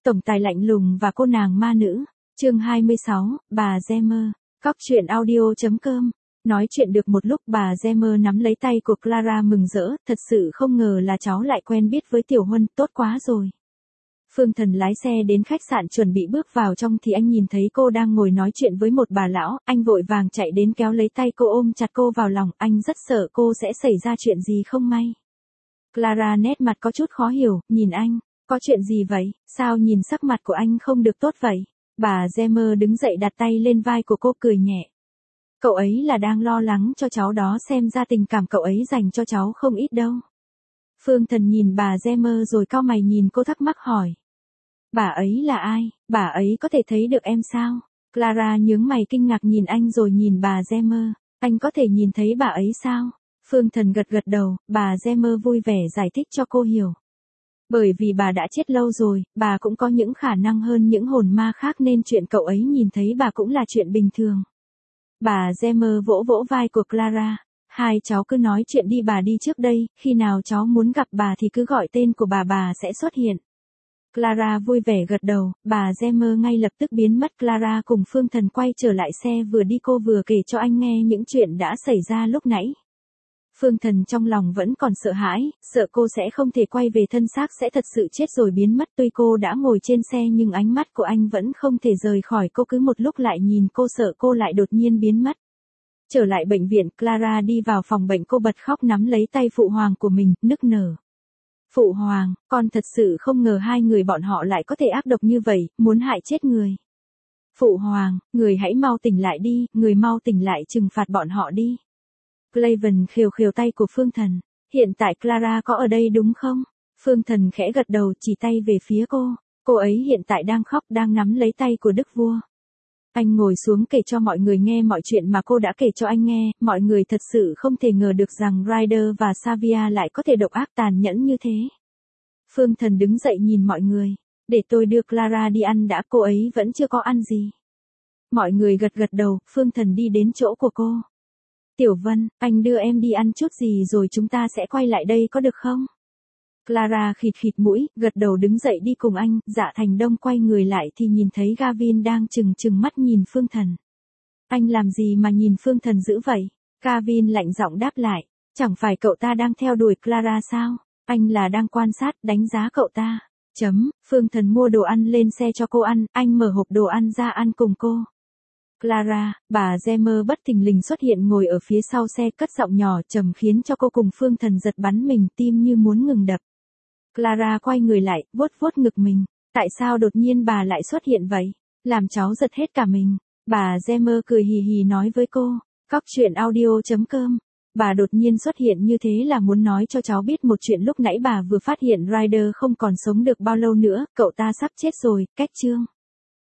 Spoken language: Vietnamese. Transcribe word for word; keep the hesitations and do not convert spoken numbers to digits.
Tổng tài lạnh lùng và cô nàng ma nữ. Chương hai mươi sáu, bà Gemmer. Cóc truyện audio chấm com. Nói chuyện được một lúc bà Gemmer nắm lấy tay của Clara mừng rỡ, thật sự không ngờ là cháu lại quen biết với Tiểu Huân, tốt quá rồi. Phương Thần lái xe đến khách sạn chuẩn bị bước vào trong thì anh nhìn thấy cô đang ngồi nói chuyện với một bà lão, anh vội vàng chạy đến kéo lấy tay cô ôm chặt cô vào lòng, anh rất sợ cô sẽ xảy ra chuyện gì không may. Clara nét mặt có chút khó hiểu, nhìn anh, có chuyện gì vậy, sao nhìn sắc mặt của anh không được tốt vậy? Bà Gemmer đứng dậy đặt tay lên vai của cô cười nhẹ. Cậu ấy là đang lo lắng cho cháu đó, xem ra tình cảm cậu ấy dành cho cháu không ít đâu. Phương Thần nhìn bà Gemmer rồi cau mày nhìn cô thắc mắc hỏi. Bà ấy là ai, bà ấy có thể thấy được em sao? Clara nhướng mày kinh ngạc nhìn anh rồi nhìn bà Gemmer, anh có thể nhìn thấy bà ấy sao? Phương Thần gật gật đầu, bà Gemmer vui vẻ giải thích cho cô hiểu. Bởi vì bà đã chết lâu rồi, bà cũng có những khả năng hơn những hồn ma khác nên chuyện cậu ấy nhìn thấy bà cũng là chuyện bình thường. Bà Gemmer vỗ vỗ vai của Clara. Hai cháu cứ nói chuyện đi, bà đi trước đây, khi nào cháu muốn gặp bà thì cứ gọi tên của bà bà sẽ xuất hiện. Clara vui vẻ gật đầu, bà Gemmer ngay lập tức biến mất. Clara cùng Phương Thần quay trở lại xe, vừa đi cô vừa kể cho anh nghe những chuyện đã xảy ra lúc nãy. Phương Thần trong lòng vẫn còn sợ hãi, sợ cô sẽ không thể quay về, thân xác sẽ thật sự chết rồi biến mất. Tuy cô đã ngồi trên xe nhưng ánh mắt của anh vẫn không thể rời khỏi cô, cứ một lúc lại nhìn cô, sợ cô lại đột nhiên biến mất. Trở lại bệnh viện, Clara đi vào phòng bệnh, cô bật khóc nắm lấy tay phụ hoàng của mình, nức nở. Phụ hoàng, con thật sự không ngờ hai người bọn họ lại có thể ác độc như vậy, muốn hại chết người. Phụ hoàng, người hãy mau tỉnh lại đi, người mau tỉnh lại, trừng phạt bọn họ đi. Craven khều khều tay của Phương Thần. Hiện tại Clara có ở đây đúng không? Phương Thần khẽ gật đầu, chỉ tay về phía cô. Cô ấy hiện tại đang khóc, đang nắm lấy tay của Đức Vua. Anh ngồi xuống kể cho mọi người nghe mọi chuyện mà cô đã kể cho anh nghe. Mọi người thật sự không thể ngờ được rằng Ryder và Xavier lại có thể độc ác tàn nhẫn như thế. Phương Thần đứng dậy nhìn mọi người. Để tôi đưa Clara đi ăn đã, cô ấy vẫn chưa có ăn gì. Mọi người gật gật đầu, Phương Thần đi đến chỗ của cô. Tiểu Vân, anh đưa em đi ăn chút gì rồi chúng ta sẽ quay lại đây có được không? Clara khịt khịt mũi, gật đầu đứng dậy đi cùng anh. Dạ Thành Đông quay người lại thì nhìn thấy Gavin đang trừng trừng mắt nhìn Phương Thần. Anh làm gì mà nhìn Phương Thần dữ vậy? Gavin lạnh giọng đáp lại. Chẳng phải cậu ta đang theo đuổi Clara sao? Anh là đang quan sát, đánh giá cậu ta. Chấm, Phương Thần mua đồ ăn lên xe cho cô ăn, anh mở hộp đồ ăn ra ăn cùng cô. Clara, bà Gemmer bất thình lình xuất hiện ngồi ở phía sau xe, cất giọng nhỏ trầm khiến cho cô cùng Phương Thần giật bắn mình, tim như muốn ngừng đập. Clara quay người lại, vuốt vuốt ngực mình. Tại sao đột nhiên bà lại xuất hiện vậy? Làm cháu giật hết cả mình. Bà Gemmer cười hì hì nói với cô. Cóc truyện audio chấm com. Bà đột nhiên xuất hiện như thế là muốn nói cho cháu biết một chuyện, lúc nãy bà vừa phát hiện Ryder không còn sống được bao lâu nữa, cậu ta sắp chết rồi, cách chương.